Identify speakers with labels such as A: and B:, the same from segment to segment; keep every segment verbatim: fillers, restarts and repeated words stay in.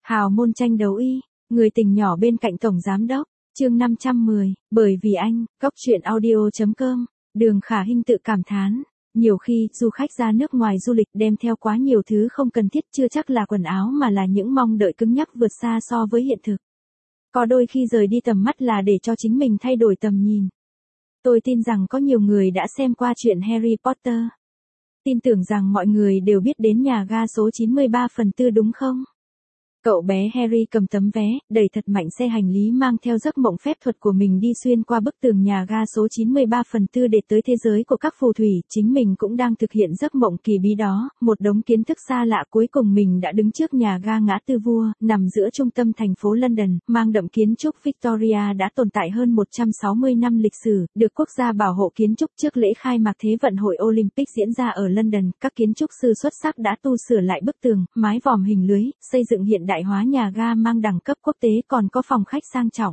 A: Hào môn tranh đấu y, người tình nhỏ bên cạnh tổng giám đốc, chương năm trăm mười, bởi vì anh, góc truyện audio chấm com, Đường Khả Hinh tự cảm thán. Nhiều khi, du khách ra nước ngoài du lịch đem theo quá nhiều thứ không cần thiết, chưa chắc là quần áo mà là những mong đợi cứng nhắc vượt xa so với hiện thực. Có đôi khi rời đi tầm mắt là để cho chính mình thay đổi tầm nhìn. Tôi tin rằng có nhiều người đã xem qua truyện Harry Potter. Tin tưởng rằng mọi người đều biết đến nhà ga số chín mươi ba phần tư đúng không? Cậu bé Harry cầm tấm vé, đẩy thật mạnh xe hành lý mang theo giấc mộng phép thuật của mình đi xuyên qua bức tường nhà ga số chín mươi ba phần tư để tới thế giới của các phù thủy. Chính mình cũng đang thực hiện giấc mộng kỳ bí đó, một đống kiến thức xa lạ. Cuối cùng mình đã đứng trước nhà ga ngã tư vua, nằm giữa trung tâm thành phố London, mang đậm kiến trúc Victoria đã tồn tại hơn một trăm sáu mươi năm lịch sử, được quốc gia bảo hộ kiến trúc. Trước lễ khai mạc Thế vận hội Olympic diễn ra ở London, các kiến trúc sư xuất sắc đã tu sửa lại bức tường, mái vòm hình lưới, xây dựng hiện đại hóa nhà ga mang đẳng cấp quốc tế, còn có phòng khách sang trọng.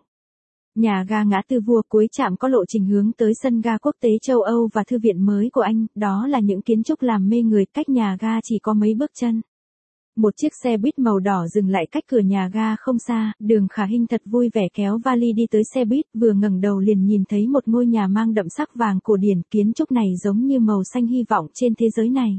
A: Nhà ga ngã tư vua cuối trạm có lộ trình hướng tới sân ga quốc tế châu Âu và thư viện mới của Anh, đó là những kiến trúc làm mê người, cách nhà ga chỉ có mấy bước chân. Một chiếc xe buýt màu đỏ dừng lại cách cửa nhà ga không xa, Đường Khả Hinh thật vui vẻ kéo vali đi tới xe buýt, vừa ngẩng đầu liền nhìn thấy một ngôi nhà mang đậm sắc vàng cổ điển, kiến trúc này giống như màu xanh hy vọng trên thế giới này.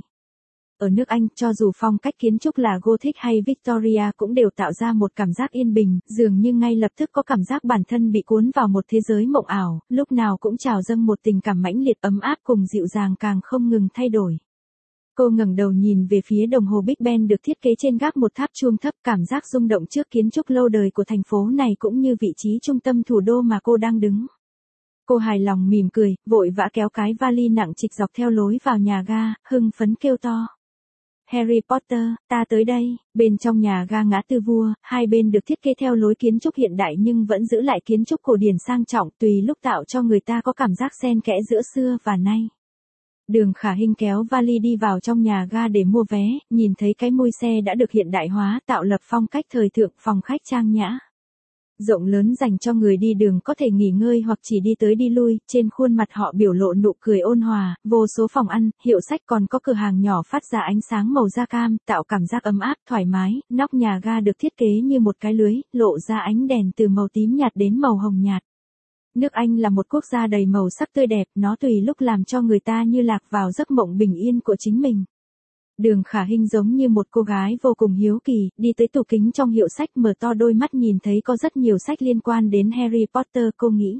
A: Ở nước Anh, cho dù phong cách kiến trúc là Gothic hay Victoria cũng đều tạo ra một cảm giác yên bình, dường như ngay lập tức có cảm giác bản thân bị cuốn vào một thế giới mộng ảo, lúc nào cũng trào dâng một tình cảm mãnh liệt, ấm áp cùng dịu dàng càng không ngừng thay đổi. Cô ngẩng đầu nhìn về phía đồng hồ Big Ben được thiết kế trên gác một tháp chuông thấp, cảm giác rung động trước kiến trúc lâu đời của thành phố này cũng như vị trí trung tâm thủ đô mà cô đang đứng. Cô hài lòng mỉm cười, vội vã kéo cái vali nặng trịch dọc theo lối vào nhà ga, hưng phấn kêu to. Harry Potter, ta tới đây. Bên trong nhà ga ngã tư vua, hai bên được thiết kế theo lối kiến trúc hiện đại nhưng vẫn giữ lại kiến trúc cổ điển sang trọng, tùy lúc tạo cho người ta có cảm giác xen kẽ giữa xưa và nay. Đường Khả Hinh kéo vali đi vào trong nhà ga để mua vé, nhìn thấy cái mui xe đã được hiện đại hóa, tạo lập phong cách thời thượng, phòng khách trang nhã. Rộng lớn dành cho người đi đường có thể nghỉ ngơi hoặc chỉ đi tới đi lui, trên khuôn mặt họ biểu lộ nụ cười ôn hòa, vô số phòng ăn, hiệu sách, còn có cửa hàng nhỏ phát ra ánh sáng màu da cam, tạo cảm giác ấm áp, thoải mái. Nóc nhà ga được thiết kế như một cái lưới, lộ ra ánh đèn từ màu tím nhạt đến màu hồng nhạt. Nước Anh là một quốc gia đầy màu sắc tươi đẹp, nó tùy lúc làm cho người ta như lạc vào giấc mộng bình yên của chính mình. Đường Khả Hinh giống như một cô gái vô cùng hiếu kỳ, đi tới tủ kính trong hiệu sách, mở to đôi mắt nhìn thấy có rất nhiều sách liên quan đến Harry Potter. Cô nghĩ,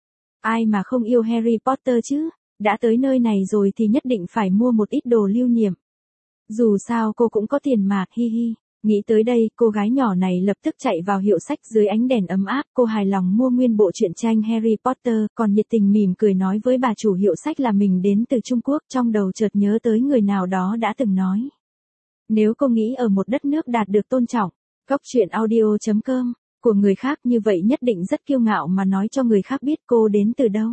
A: ai mà không yêu Harry Potter chứ, đã tới nơi này rồi thì nhất định phải mua một ít đồ lưu niệm. Dù sao cô cũng có tiền mà, hi hi. Nghĩ tới đây, cô gái nhỏ này lập tức chạy vào hiệu sách. Dưới ánh đèn ấm áp, cô hài lòng mua nguyên bộ truyện tranh Harry Potter, còn nhiệt tình mỉm cười nói với bà chủ hiệu sách là mình đến từ Trung Quốc. Trong đầu chợt nhớ tới người nào đó đã từng nói, nếu cô nghĩ ở một đất nước đạt được tôn trọng, góc truyện audio chấm com, của người khác như vậy nhất định rất kiêu ngạo mà nói cho người khác biết cô đến từ đâu.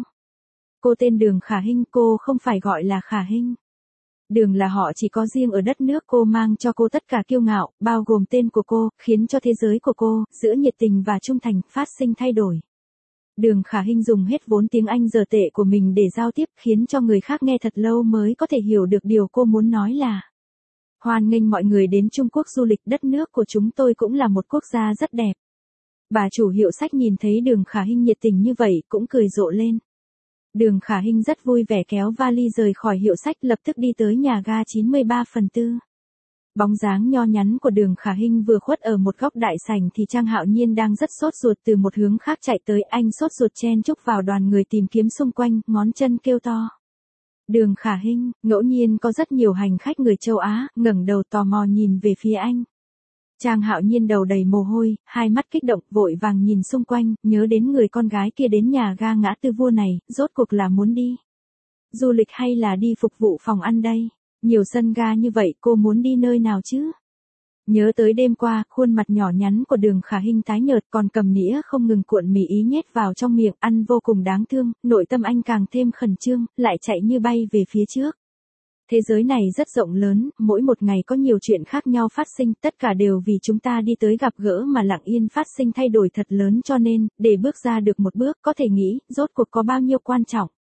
A: Cô tên Đường Khả Hinh, cô không phải gọi là Khả Hinh. Đường là họ chỉ có riêng ở đất nước cô, mang cho cô tất cả kiêu ngạo, bao gồm tên của cô, khiến cho thế giới của cô, giữa nhiệt tình và trung thành, phát sinh thay đổi. Đường Khả Hinh dùng hết vốn tiếng Anh giờ tệ của mình để giao tiếp, khiến cho người khác nghe thật lâu mới có thể hiểu được điều cô muốn nói là: hoan nghênh mọi người đến Trung Quốc du lịch, đất nước của chúng tôi cũng là một quốc gia rất đẹp. Bà chủ hiệu sách nhìn thấy Đường Khả Hinh nhiệt tình như vậy, cũng cười rộ lên. Đường Khả Hinh rất vui vẻ kéo vali rời khỏi hiệu sách, lập tức đi tới nhà ga chín mươi ba phần tư. Bóng dáng nho nhắn của Đường Khả Hinh vừa khuất ở một góc đại sảnh thì Trang Hạo Nhiên đang rất sốt ruột từ một hướng khác chạy tới, anh sốt ruột chen chúc vào đoàn người tìm kiếm xung quanh, ngón chân kêu to. Đường Khả Hinh, ngẫu nhiên có rất nhiều hành khách người châu Á, ngẩng đầu tò mò nhìn về phía anh. Trang Hạo Nhiên đầu đầy mồ hôi, hai mắt kích động, vội vàng nhìn xung quanh, nhớ đến người con gái kia đến nhà ga ngã tư vua này, rốt cuộc là muốn đi du lịch hay là đi phục vụ phòng ăn đây? Nhiều sân ga như vậy, cô muốn đi nơi nào chứ? Nhớ tới đêm qua, khuôn mặt nhỏ nhắn của Đường Khả Hinh tái nhợt, còn cầm nĩa không ngừng cuộn mì ý nhét vào trong miệng, ăn vô cùng đáng thương, nội tâm anh càng thêm khẩn trương, lại chạy như bay về phía trước. Thế giới này rất rộng lớn, mỗi một ngày có nhiều chuyện khác nhau phát sinh, tất cả đều vì chúng ta đi tới gặp gỡ mà lặng yên phát sinh thay đổi thật lớn, cho nên, để bước ra được một bước, có thể nghĩ, rốt cuộc có bao nhiêu quan trọng.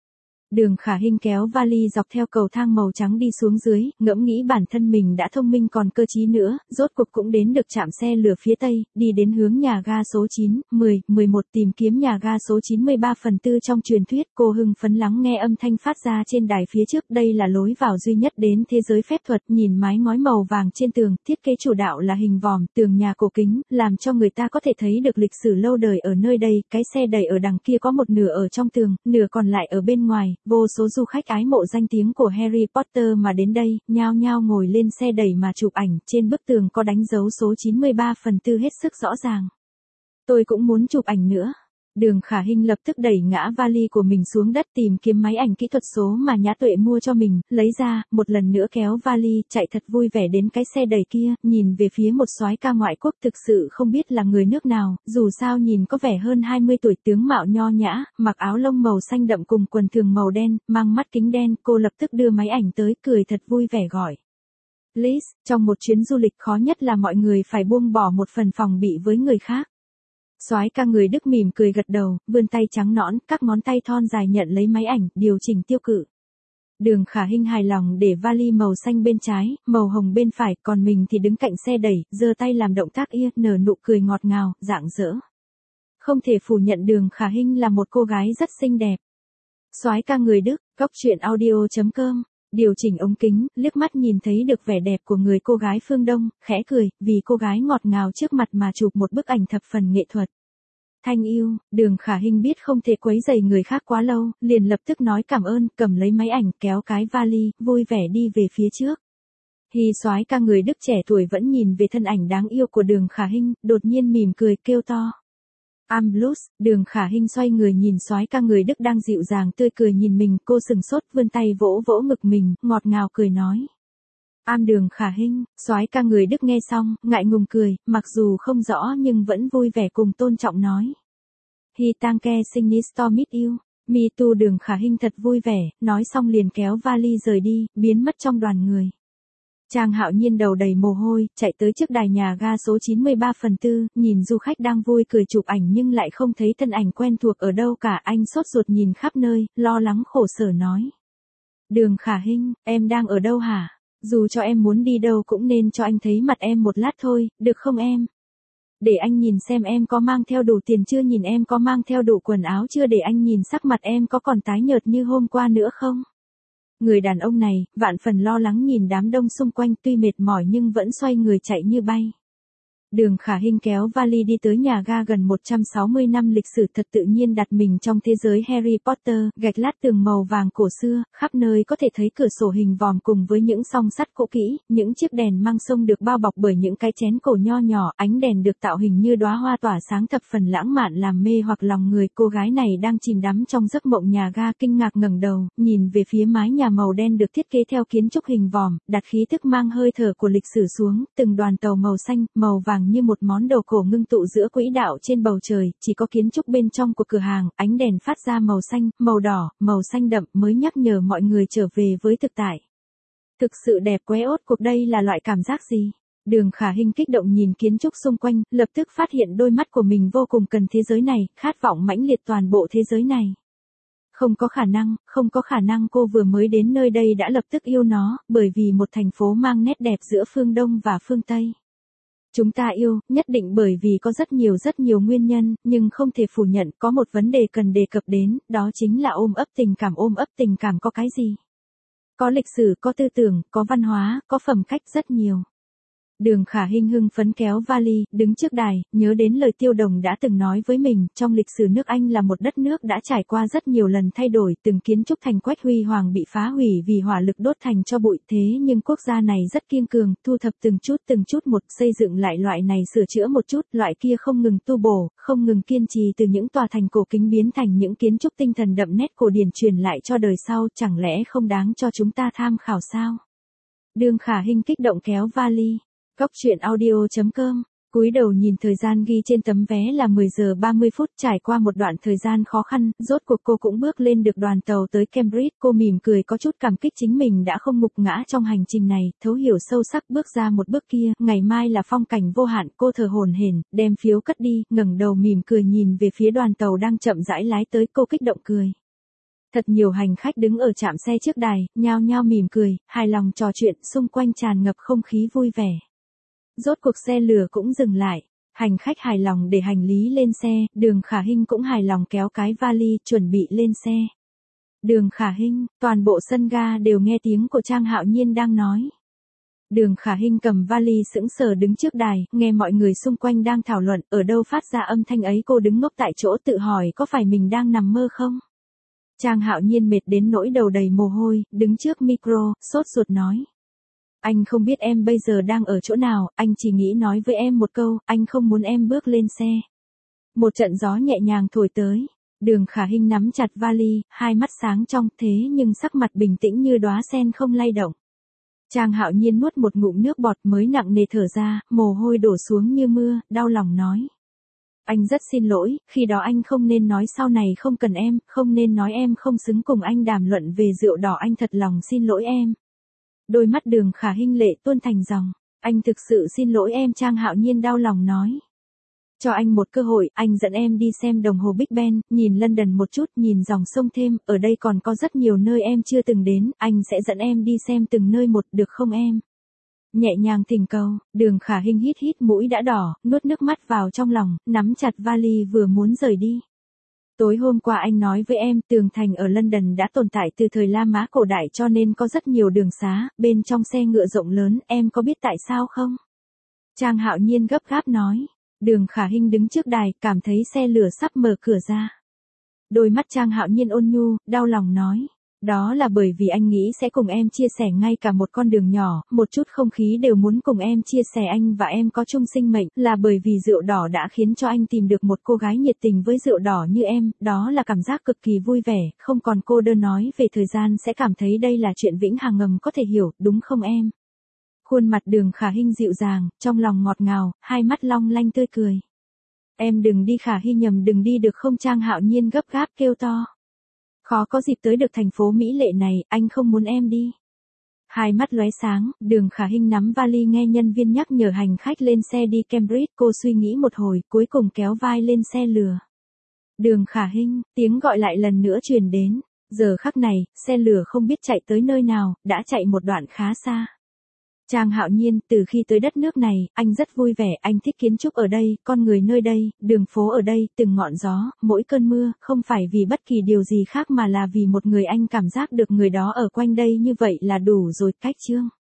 A: Đường Khả Hinh kéo vali dọc theo cầu thang màu trắng đi xuống dưới, ngẫm nghĩ bản thân mình đã thông minh còn cơ trí nữa, rốt cuộc cũng đến được trạm xe lửa phía Tây, đi đến hướng nhà ga số chín, mười, mười một tìm kiếm nhà ga số chín mươi ba phần tư trong truyền thuyết. Cô hưng phấn lắng nghe âm thanh phát ra trên đài phía trước, đây là lối vào duy nhất đến thế giới phép thuật, nhìn mái ngói màu vàng trên tường, thiết kế chủ đạo là hình vòm, tường nhà cổ kính, làm cho người ta có thể thấy được lịch sử lâu đời ở nơi đây, cái xe đẩy ở đằng kia có một nửa ở trong tường, nửa còn lại ở bên ngoài. Vô số du khách ái mộ danh tiếng của Harry Potter mà đến đây, nhao nhao ngồi lên xe đẩy mà chụp ảnh, trên bức tường có đánh dấu số chín mươi ba phần tư hết sức rõ ràng. Tôi cũng muốn chụp ảnh nữa. Đường Khả Hinh lập tức đẩy ngã vali của mình xuống đất, tìm kiếm máy ảnh kỹ thuật số mà Nhã Tuệ mua cho mình, lấy ra, một lần nữa kéo vali, chạy thật vui vẻ đến cái xe đẩy kia, nhìn về phía một soái ca ngoại quốc thực sự không biết là người nước nào, dù sao nhìn có vẻ hơn hai mươi tuổi, tướng mạo nho nhã, mặc áo lông màu xanh đậm cùng quần thường màu đen, mang mắt kính đen, cô lập tức đưa máy ảnh tới, cười thật vui vẻ gọi. Liz, trong một chuyến du lịch khó nhất là mọi người phải buông bỏ một phần phòng bị với người khác. Soái ca người Đức mỉm cười gật đầu, vươn tay trắng nõn, các ngón tay thon dài nhận lấy máy ảnh, điều chỉnh tiêu cự. Đường Khả Hinh hài lòng để vali màu xanh bên trái, màu hồng bên phải, còn mình thì đứng cạnh xe đẩy, giơ tay làm động tác ia, nở nụ cười ngọt ngào, rạng rỡ. Không thể phủ nhận Đường Khả Hinh là một cô gái rất xinh đẹp. Soái ca người Đức, góc truyện audio chấm com. Điều chỉnh ống kính, liếc mắt nhìn thấy được vẻ đẹp của người cô gái phương Đông, khẽ cười, vì cô gái ngọt ngào trước mặt mà chụp một bức ảnh thập phần nghệ thuật. Thanh yêu, Đường Khả Hinh biết không thể quấy rầy người khác quá lâu, liền lập tức nói cảm ơn, cầm lấy máy ảnh, kéo cái vali, vui vẻ đi về phía trước. Hi soái ca người Đức trẻ tuổi vẫn nhìn về thân ảnh đáng yêu của Đường Khả Hinh, đột nhiên mỉm cười kêu to. I'm Blues. Đường Khả Hinh xoay người nhìn soái ca người Đức đang dịu dàng tươi cười nhìn mình, cô sừng sốt vươn tay vỗ vỗ ngực mình, ngọt ngào cười nói. I'm Đường Khả Hinh. Soái ca người Đức nghe xong, ngại ngùng cười, mặc dù không rõ nhưng vẫn vui vẻ cùng tôn trọng nói. Hi Tanke Sinistor Meet You. Me too. Đường Khả Hinh thật vui vẻ, nói xong liền kéo vali rời đi, biến mất trong đoàn người. Trang Hạo Nhiên đầu đầy mồ hôi, chạy tới trước đài nhà ga số chín mươi ba phần tư, nhìn du khách đang vui cười chụp ảnh nhưng lại không thấy thân ảnh quen thuộc ở đâu cả, anh sốt ruột nhìn khắp nơi, lo lắng khổ sở nói. Đường Khả Hinh, em đang ở đâu hả? Dù cho em muốn đi đâu cũng nên cho anh thấy mặt em một lát thôi, được không em? Để anh nhìn xem em có mang theo đủ tiền chưa, nhìn em có mang theo đủ quần áo chưa, để anh nhìn sắc mặt em có còn tái nhợt như hôm qua nữa không? Người đàn ông này, vạn phần lo lắng nhìn đám đông xung quanh, tuy mệt mỏi nhưng vẫn xoay người chạy như bay. Đường Khả Hinh kéo vali đi tới nhà ga gần một trăm sáu mươi năm lịch sử, thật tự nhiên đặt mình trong thế giới Harry Potter, gạch lát tường màu vàng cổ xưa, khắp nơi có thể thấy cửa sổ hình vòm cùng với những song sắt cũ kỹ, những chiếc đèn mang sông được bao bọc bởi những cái chén cổ nho nhỏ, ánh đèn được tạo hình như đóa hoa tỏa sáng thập phần lãng mạn làm mê hoặc lòng người. Cô gái này đang chìm đắm trong giấc mộng nhà ga, kinh ngạc ngẩng đầu, nhìn về phía mái nhà màu đen được thiết kế theo kiến trúc hình vòm, đặt khí thức mang hơi thở của lịch sử xuống, từng đoàn tàu màu xanh, màu vàng như một món đồ cổ ngưng tụ giữa quỹ đạo trên bầu trời, chỉ có kiến trúc bên trong của cửa hàng, ánh đèn phát ra màu xanh, màu đỏ, màu xanh đậm mới nhắc nhở mọi người trở về với thực tại. Thực sự đẹp qué ốt, cuộc đây là loại cảm giác gì? Đường Khả Hinh kích động nhìn kiến trúc xung quanh, lập tức phát hiện đôi mắt của mình vô cùng cần thế giới này, khát vọng mãnh liệt toàn bộ thế giới này. Không có khả năng, không có khả năng cô vừa mới đến nơi đây đã lập tức yêu nó, bởi vì một thành phố mang nét đẹp giữa phương Đông và phương Tây. Chúng ta yêu, nhất định bởi vì có rất nhiều rất nhiều nguyên nhân, nhưng không thể phủ nhận có một vấn đề cần đề cập đến, đó chính là ôm ấp tình cảm. Ôm ấp tình cảm có cái gì? Có lịch sử, có tư tưởng, có văn hóa, có phẩm cách, rất nhiều. Đường Khả Hinh hưng phấn kéo vali, đứng trước đài, nhớ đến lời Tiêu Đồng đã từng nói với mình, trong lịch sử nước Anh là một đất nước đã trải qua rất nhiều lần thay đổi, từng kiến trúc thành quách huy hoàng bị phá hủy vì hỏa lực đốt thành cho bụi, thế nhưng quốc gia này rất kiên cường, thu thập từng chút từng chút một, xây dựng lại loại này, sửa chữa một chút, loại kia không ngừng tu bổ, không ngừng kiên trì, từ những tòa thành cổ kính biến thành những kiến trúc tinh thần đậm nét cổ điển truyền lại cho đời sau, chẳng lẽ không đáng cho chúng ta tham khảo sao? Đường Khả Hinh kích động kéo vali. Góc truyện audio chấm com. Cúi đầu nhìn thời gian ghi trên tấm vé là mười giờ ba mươi phút, trải qua một đoạn thời gian khó khăn, rốt cuộc cô cũng bước lên được đoàn tàu tới Cambridge. Cô mỉm cười có chút cảm kích chính mình đã không ngục ngã trong hành trình này, thấu hiểu sâu sắc bước ra một bước kia, ngày mai là phong cảnh vô hạn. Cô thở hổn hển, đem phiếu cất đi, ngẩng đầu mỉm cười nhìn về phía đoàn tàu đang chậm rãi lái tới, cô kích động cười. Thật nhiều hành khách đứng ở trạm xe trước đài, nhao nhao mỉm cười, hài lòng trò chuyện, xung quanh tràn ngập không khí vui vẻ. Rốt cuộc xe lửa cũng dừng lại, hành khách hài lòng để hành lý lên xe, Đường Khả Hinh cũng hài lòng kéo cái vali, chuẩn bị lên xe. Đường Khả Hinh, toàn bộ sân ga đều nghe tiếng của Trang Hạo Nhiên đang nói. Đường Khả Hinh cầm vali sững sờ đứng trước đài, nghe mọi người xung quanh đang thảo luận, ở đâu phát ra âm thanh ấy, cô đứng ngốc tại chỗ tự hỏi có phải mình đang nằm mơ không? Trang Hạo Nhiên mệt đến nỗi đầu đầy mồ hôi, đứng trước micro, sốt ruột nói. Anh không biết em bây giờ đang ở chỗ nào, anh chỉ nghĩ nói với em một câu, anh không muốn em bước lên xe. Một trận gió nhẹ nhàng thổi tới, Đường Khả Hinh nắm chặt vali, hai mắt sáng trong, thế nhưng sắc mặt bình tĩnh như đóa sen không lay động. Trang Hạo Nhiên nuốt một ngụm nước bọt mới nặng nề thở ra, mồ hôi đổ xuống như mưa, đau lòng nói. Anh rất xin lỗi, khi đó anh không nên nói sau này không cần em, không nên nói em không xứng cùng anh đàm luận về rượu đỏ, anh thật lòng xin lỗi em. Đôi mắt Đường Khả Hinh lệ tuôn thành dòng, anh thực sự xin lỗi em. Trang Hạo Nhiên đau lòng nói. Cho anh một cơ hội, anh dẫn em đi xem đồng hồ Big Ben, nhìn London một chút, nhìn dòng sông thêm, ở đây còn có rất nhiều nơi em chưa từng đến, anh sẽ dẫn em đi xem từng nơi một, được không em? Nhẹ nhàng thỉnh cầu, Đường Khả Hinh hít hít mũi đã đỏ, nuốt nước mắt vào trong lòng, nắm chặt vali vừa muốn rời đi. Tối hôm qua anh nói với em, tường thành ở London đã tồn tại từ thời La Mã cổ đại cho nên có rất nhiều đường xá, bên trong xe ngựa rộng lớn, em có biết tại sao không? Trang Hạo Nhiên gấp gáp nói. Đường Khả Hinh đứng trước đài, cảm thấy xe lửa sắp mở cửa ra. Đôi mắt Trang Hạo Nhiên ôn nhu, đau lòng nói. Đó là bởi vì anh nghĩ sẽ cùng em chia sẻ ngay cả một con đường nhỏ, một chút không khí đều muốn cùng em chia sẻ, anh và em có chung sinh mệnh, là bởi vì rượu đỏ đã khiến cho anh tìm được một cô gái nhiệt tình với rượu đỏ như em, đó là cảm giác cực kỳ vui vẻ, không còn cô đơn, nói về thời gian sẽ cảm thấy đây là chuyện vĩnh hằng ngầm có thể hiểu, đúng không em? Khuôn mặt Đường Khả Hinh dịu dàng, trong lòng ngọt ngào, hai mắt long lanh tươi cười. Em đừng đi Khả Hinh, nhầm đừng đi được không? Trang Hạo Nhiên gấp gáp kêu to. Khó có dịp tới được thành phố mỹ lệ này, anh không muốn em đi. Hai mắt lóe sáng, Đường Khả Hinh nắm vali nghe nhân viên nhắc nhở hành khách lên xe đi Cambridge, cô suy nghĩ một hồi, cuối cùng kéo vai lên xe lửa. Đường Khả Hinh, tiếng gọi lại lần nữa truyền đến, giờ khắc này, xe lửa không biết chạy tới nơi nào, đã chạy một đoạn khá xa. Trang Hạo Nhiên, từ khi tới đất nước này, anh rất vui vẻ, anh thích kiến trúc ở đây, con người nơi đây, đường phố ở đây, từng ngọn gió, mỗi cơn mưa, không phải vì bất kỳ điều gì khác mà là vì một người, anh cảm giác được người đó ở quanh đây như vậy là đủ rồi. Cách chương